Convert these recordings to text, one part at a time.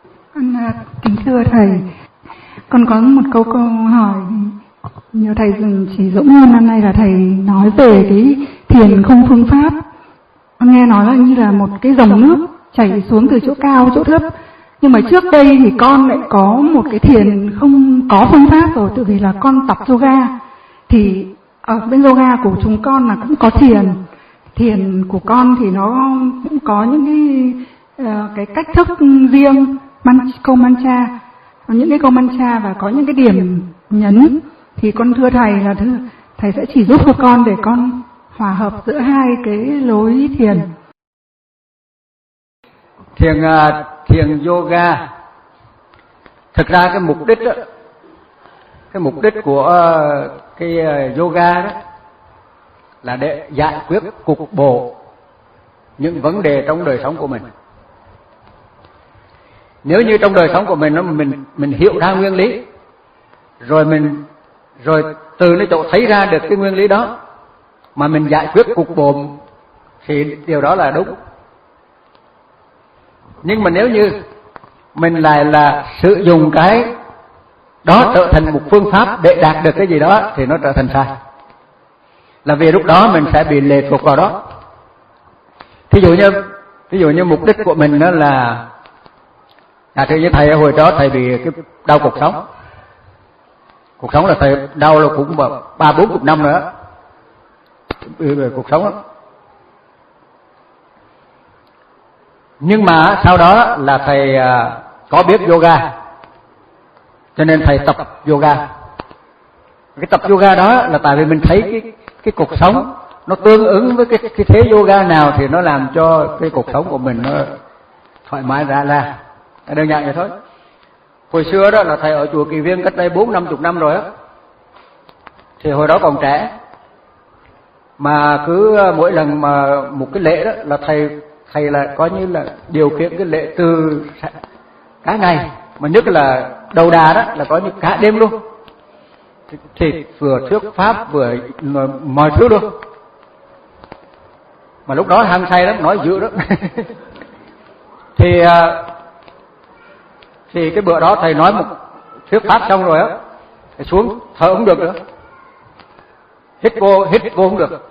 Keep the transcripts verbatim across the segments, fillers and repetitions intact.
Con kính thưa thầy, con có một câu câu hỏi nhờ thầy chỉ Dũng hơn. Năm nay là thầy nói về cái thiền không phương pháp. Con nghe nói là như là một cái dòng nước chảy xuống từ chỗ cao chỗ thấp. Nhưng mà trước đây thì con lại có một cái thiền không có phương pháp rồi, tự vì là con tập yoga. Thì ở bên yoga của chúng con là cũng có thiền. Thiền của con thì nó cũng có những cái, uh, cái cách thức riêng, man, câu mantra, những cái câu mantra và có những cái điểm nhấn. Thì con thưa thầy là thưa, thầy sẽ chỉ giúp cho con để con hòa hợp giữa hai cái lối thiền. Thiền thiền yoga, thực ra cái mục đích đó, cái mục đích của cái yoga đó là để giải quyết cục bộ những vấn đề trong đời sống của mình. Nếu như trong đời sống của mình nó mình mình hiểu ra nguyên lý, rồi mình rồi từ cái chỗ thấy ra được cái nguyên lý đó mà mình giải quyết cục bộ thì điều đó là đúng. Nhưng mà nếu như mình lại là sử dụng cái đó trở thành một phương pháp để đạt được cái gì đó thì nó trở thành sai. Là vì lúc đó mình sẽ bị lệ thuộc vào đó. Thí dụ như ví dụ như mục đích của mình đó là à, thì như thầy hồi đó thầy bị cái đau cuộc sống. Cuộc sống là thầy đau là cũng ba bốn chục năm nữa. Về cuộc sống đó. Nhưng mà sau đó là thầy có biết yoga, cho nên thầy tập yoga. Cái tập yoga đó là tại vì mình thấy cái cái cuộc sống nó tương ứng với cái cái thế yoga nào thì nó làm cho cái cuộc sống của mình nó thoải mái ra ra. Đơn giản vậy thôi. Hồi xưa đó là thầy ở chùa Kỳ Viên cách đây bốn năm chục năm rồi á, thì hồi đó còn trẻ, mà cứ mỗi lần mà một cái lễ đó là thầy thầy là coi như là điều khiển cái lễ từ cả ngày, mà nhất là đầu đà đó là có như cả đêm luôn, thì, thì vừa thuyết pháp vừa mọi thứ luôn. Mà lúc đó hăng say lắm, nói dữ đó. thì thì cái bữa đó thầy nói một thuyết pháp xong rồi á, thầy xuống thở không được nữa, hít vô hít vô không được,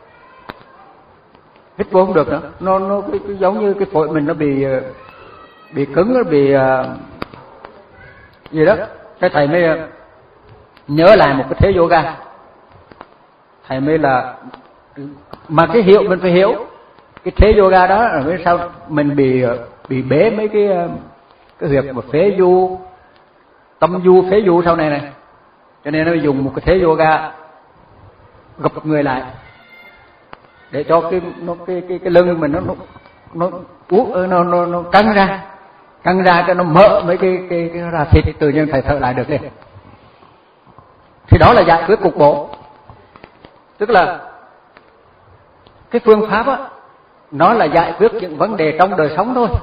hít vô không được nữa, nó nó cái, cái giống như cái phổi mình nó bị bị cứng, nó bị uh, gì đó. Cái thầy mới nhớ lại một cái thế yoga, thầy mới là mà cái hiểu mình phải hiểu cái thế yoga đó là vì sao mình bị bị bế mấy cái cái việc mà phế du, tâm du phế du sau này này, cho nên nó dùng một cái thế yoga gập người lại để cho cái nó cái cái cái lưng mình nó nó nó uống nó nó nó căng ra, căng ra cho nó mở mấy cái cái cái ra thịt, tự nhiên thầy thở lại được liền. Thì đó là giải quyết cục bộ, tức là cái phương pháp á, nó là giải quyết những vấn đề trong đời sống thôi,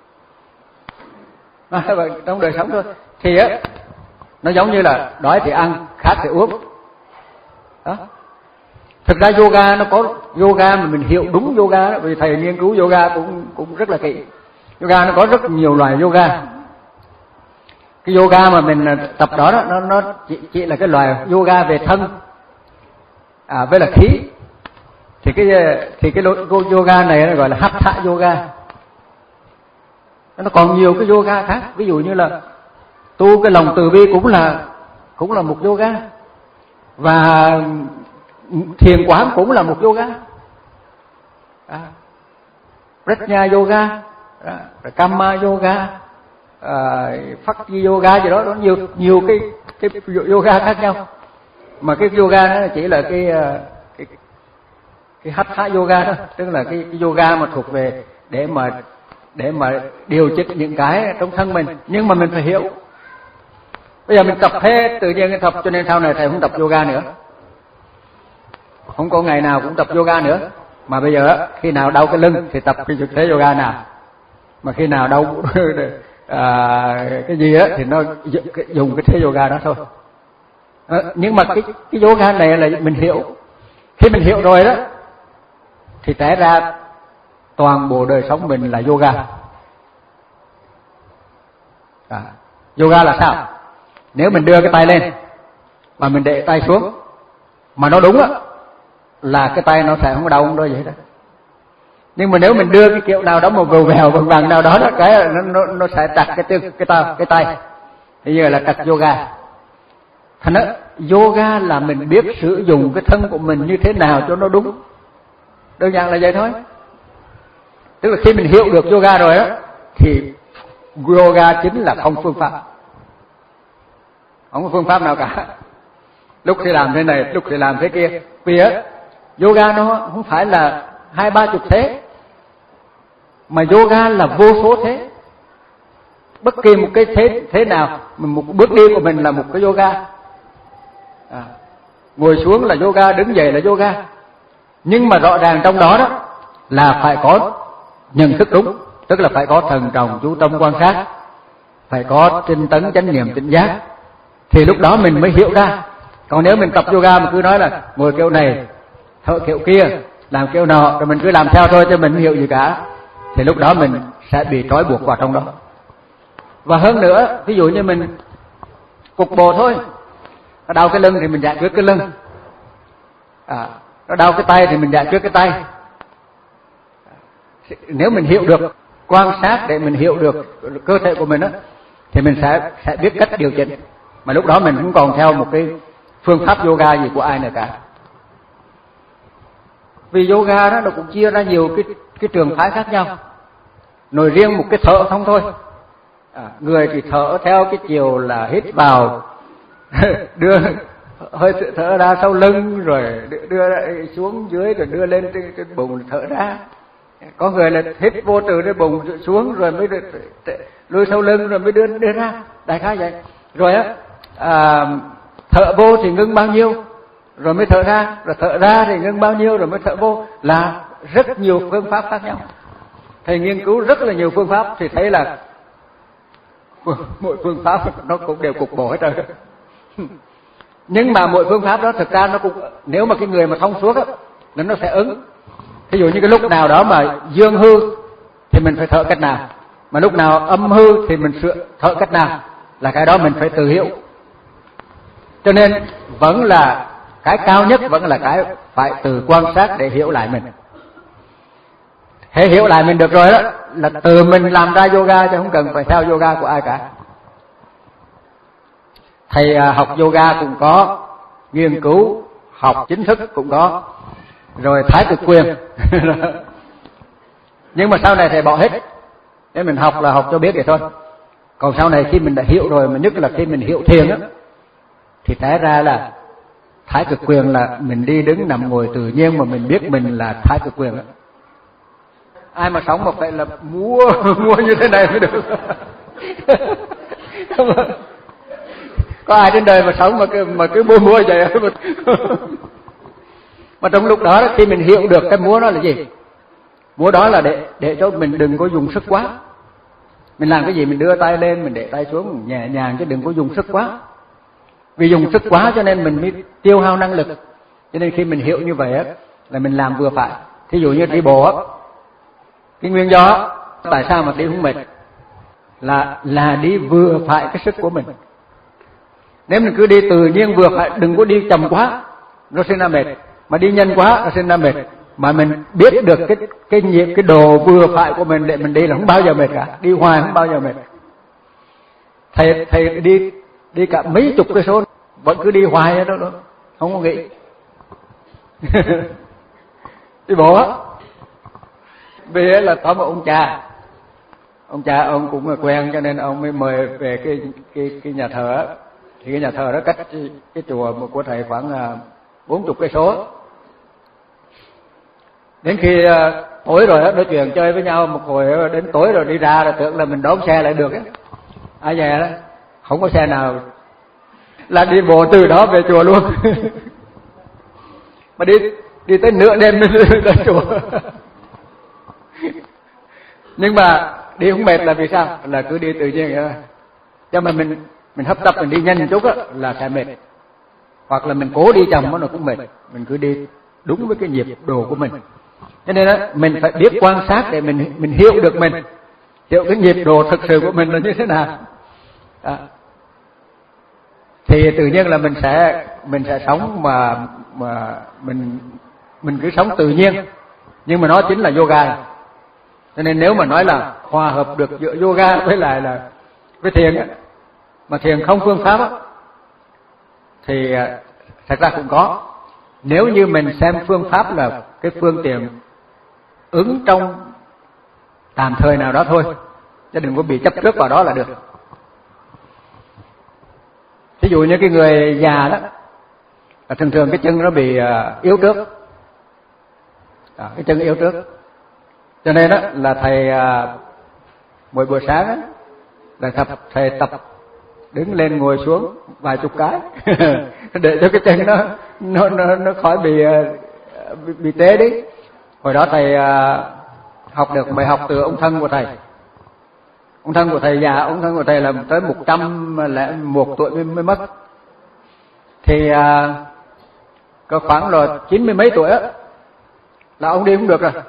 trong đời sống thôi. Thì á, nó giống như là đói thì ăn, khát thì uống. Đó. Thực ra yoga nó có yoga mà mình hiểu đúng yoga đó, vì thầy nghiên cứu yoga cũng cũng rất là kỹ. Yoga nó có rất nhiều loại yoga. Cái yoga mà mình tập đó, đó nó nó chỉ, chỉ là cái loại yoga về thân, à, với là khí. Thì cái thì cái yoga này nó gọi là hatha yoga. Nó còn nhiều cái yoga khác, ví dụ như là tu cái lòng từ bi cũng là cũng là một yoga, và thiền quán cũng là một yoga, à, Prajna yoga, à, Kama yoga, à, Phakti yoga gì đó, nó nhiều nhiều cái cái yoga khác nhau. Mà cái yoga nó chỉ là cái cái cái hatha yoga đó, tức là cái, cái yoga mà thuộc về để mà để mà điều chỉnh những cái trong thân mình, nhưng mà mình phải hiểu. Bây giờ mình tập hết tự nhiên cái tập, cho nên sau này thầy không tập yoga nữa, không có ngày nào cũng tập yoga nữa. Mà bây giờ khi nào đau cái lưng thì tập cái thế yoga nào, mà khi nào đau à, cái gì á thì nó dùng cái thế yoga đó thôi. À, nhưng mà cái cái yoga này là mình hiểu, khi mình hiểu rồi đó thì té ra toàn bộ đời sống mình là yoga. À, yoga là sao? Nếu mình đưa cái tay lên mà mình để tay xuống mà nó đúng á, là cái tay nó sẽ không đau không đôi vậy đó. Nhưng mà nếu mình đưa cái kiểu nào đó mà vèo vèo bằng bằng nào đó, đó cái nó nó nó sẽ chặt cái cái cái tay cái tay. Bây giờ là chặt yoga. Thành ra yoga là mình biết sử dụng cái thân của mình như thế nào cho nó đúng. Đơn giản là vậy thôi. Tức là khi mình hiểu được yoga rồi á, thì yoga chính là không phương pháp. Không có phương pháp nào cả. Lúc thì làm thế này, lúc thì làm thế kia. Vì á, yoga nó không phải là hai ba chục thế, mà yoga là vô số thế. Bất kỳ một cái thế thế nào, một bước đi của mình là một cái yoga. À, ngồi xuống là yoga, đứng dậy là yoga. Nhưng mà rõ ràng trong đó đó là phải có nhận thức đúng, tức là phải có thần trọng chú tâm quan sát, phải có tinh tấn chánh niệm tỉnh giác, thì lúc đó mình mới hiểu ra. Còn nếu mình tập yoga mà cứ nói là ngồi kiểu này, thở kiểu kia, làm kiểu nọ, rồi mình cứ làm theo thôi chứ mình không hiểu gì cả, thì lúc đó mình sẽ bị trói buộc vào trong đó. Và hơn nữa, ví dụ như mình cục bộ thôi, nó đau cái lưng thì mình giải quyết cái lưng, à, nó đau cái tay thì mình giải quyết cái tay. Nếu mình hiểu được, quan sát để mình hiểu được cơ thể của mình đó, thì mình sẽ sẽ biết cách điều chỉnh. Mà lúc đó mình cũng còn theo một cái phương pháp yoga gì của ai nữa cả. Vì yoga đó nó cũng chia ra nhiều cái cái trường phái khác nhau. Nói riêng một cái thở không thôi. À, người thì thở theo cái chiều là hít vào đưa hơi thở ra sau lưng, rồi đưa, đưa xuống dưới, rồi đưa lên trên, trên bụng thở ra. Có người là hít vô từ cái bụng xuống rồi mới lùi sau lưng rồi mới đưa đưa ra, đại khái vậy. Rồi á, à, thở vô thì ngưng bao nhiêu rồi mới thở ra, rồi thở ra thì ngưng bao nhiêu rồi mới thở vô, là rất nhiều phương pháp khác nhau. Thầy nghiên cứu rất là nhiều phương pháp thì thấy là mỗi phương pháp nó cũng đều cục bộ hết rồi. Nhưng mà mỗi phương pháp đó thực ra nó cũng, nếu mà cái người mà thông suốt á, nên nó sẽ ứng. Ví dụ như cái lúc nào đó mà dương hư thì mình phải thở cách nào, mà lúc nào âm hư thì mình sửa thở cách nào, là cái đó mình phải tự hiểu. Cho nên vẫn là cái cao nhất, vẫn là cái phải tự quan sát để hiểu lại mình. Hễ hiểu lại mình được rồi đó, là tự mình làm ra yoga chứ không cần phải theo yoga của ai cả. Thầy học yoga cũng có, nghiên cứu học chính thức cũng có, rồi thái cực quyền. Nhưng mà sau này thầy bỏ hết. Nếu mình học là học cho biết vậy thôi. Còn sau này khi mình đã hiểu rồi, mà nhất là khi mình hiểu thiền á, thì té ra là thái cực quyền là mình đi đứng nằm ngồi tự nhiên mà mình biết mình là thái cực quyền á. Ai mà sống mà phải là múa múa như thế này mới được. Có ai trên đời mà sống mà cứ mà cứ múa múa vậy? Mà trong lúc đó khi mình hiểu được cái múa đó là gì, múa đó là để để cho mình đừng có dùng sức quá. Mình làm cái gì mình đưa tay lên, mình để tay xuống nhẹ nhàng, chứ đừng có dùng sức quá. Vì dùng sức quá cho nên mình mới tiêu hao năng lực. Cho nên khi mình hiểu như vậy á, là mình làm vừa phải. Thí dụ như đi bộ á, cái nguyên do tại sao mà đi không mệt là là đi vừa phải cái sức của mình. Nếu mình cứ đi tự nhiên vừa phải, đừng có đi chậm quá, nó sẽ ra mệt. Mà đi nhanh quá nó sẽ ra mệt. Mà mình biết được cái cái nhịp, cái độ vừa phải của mình để mình đi là không bao giờ mệt cả, đi hoài không bao giờ mệt. Thầy thầy đi đi cả mấy chục cây số vẫn cứ đi hoài đó, đó không có nghỉ. Đi bộ á. Vì là có một ông cha, ông cha ông cũng là quen cho nên ông mới mời về cái cái cái nhà thờ á. Thì cái nhà thờ đó cách cái, cái chùa của thầy khoảng bốn chục cây số. Đến khi uh, tối rồi đó, nói chuyện chơi với nhau một hồi, đến tối rồi đi ra là tưởng là mình đón xe lại được á. Ai về đó không có xe nào, là đi bộ từ đó về chùa luôn. Mà đi đi tới nửa đêm mới đến chùa. Nhưng mà đi không mệt là vì sao? Là cứ đi tự nhiên vậy. Cho mà mình mình hấp tấp mình đi nhanh một chút á là sẽ mệt. Hoặc là mình cố đi chậm nó cũng mệt. Mình cứ đi đúng với cái nhịp độ của mình. Cho nên á mình phải biết quan sát để mình mình hiểu được mình, hiểu cái nhịp độ thực sự của mình là như thế nào. Đó. Thì tự nhiên là mình sẽ mình sẽ sống mà mà mình mình cứ sống tự nhiên, nhưng mà nó chính là yoga. Cho nên nếu mà nói là hòa hợp được giữa yoga với lại là với thiền á, mà thiền không phương pháp á, thì thật ra cũng có. Nếu như mình xem phương pháp là cái phương tiện ứng trong tạm thời nào đó thôi, chứ đừng có bị chấp trước vào đó là được. Ví dụ như cái người già đó, là thường thường cái chân nó bị yếu trước, đó, cái chân yếu trước. Cho nên đó là thầy mỗi buổi sáng đó, là tập thầy tập đứng lên ngồi xuống vài chục cái để cho cái chân nó nó nó, nó khỏi bị, bị bị té đi. Hồi đó thầy học được bài học từ ông thân của thầy. Ông thân của thầy già, ông thân của thầy là tới một trăm lẻ một tuổi mới, mới mất. Thì có khoảng là chín mươi mấy tuổi á, là ông đi cũng được rồi.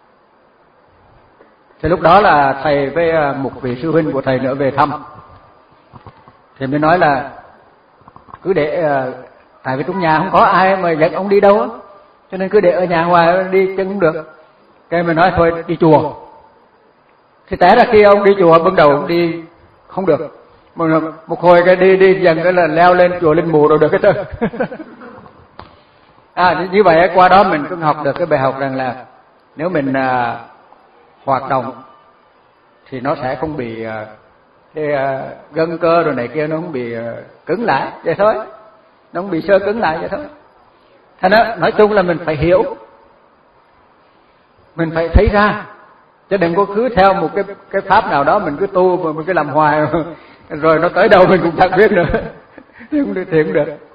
Thì lúc đó là thầy với một vị sư huynh của thầy nữa về thăm, thì mới nói là cứ để, tại vì trong nhà không có ai mà dẫn ông đi đâu á, cho nên cứ để ở nhà ngoài đi chân cũng được. Cái mình nói thôi đi chùa. Thì té ra khi ông đi chùa ban đầu ông đi không được, một, một hồi cái đi đi dần cái là leo lên chùa Linh Mù rồi được cái thôi. À, như vậy qua đó mình cũng học được cái bài học rằng là nếu mình à, hoạt động thì nó sẽ không bị à, cái à, gân cơ rồi này kia nó không bị à, cứng lại vậy thôi, nó không bị sơ cứng lại vậy thôi. Thế đó, nói chung là mình phải hiểu, mình phải thấy ra, chứ đừng có cứ theo một cái cái pháp nào đó mình cứ tu mà mình cứ làm hoài rồi nó tới đâu mình cũng chẳng biết nữa. Thì không được, thì không được.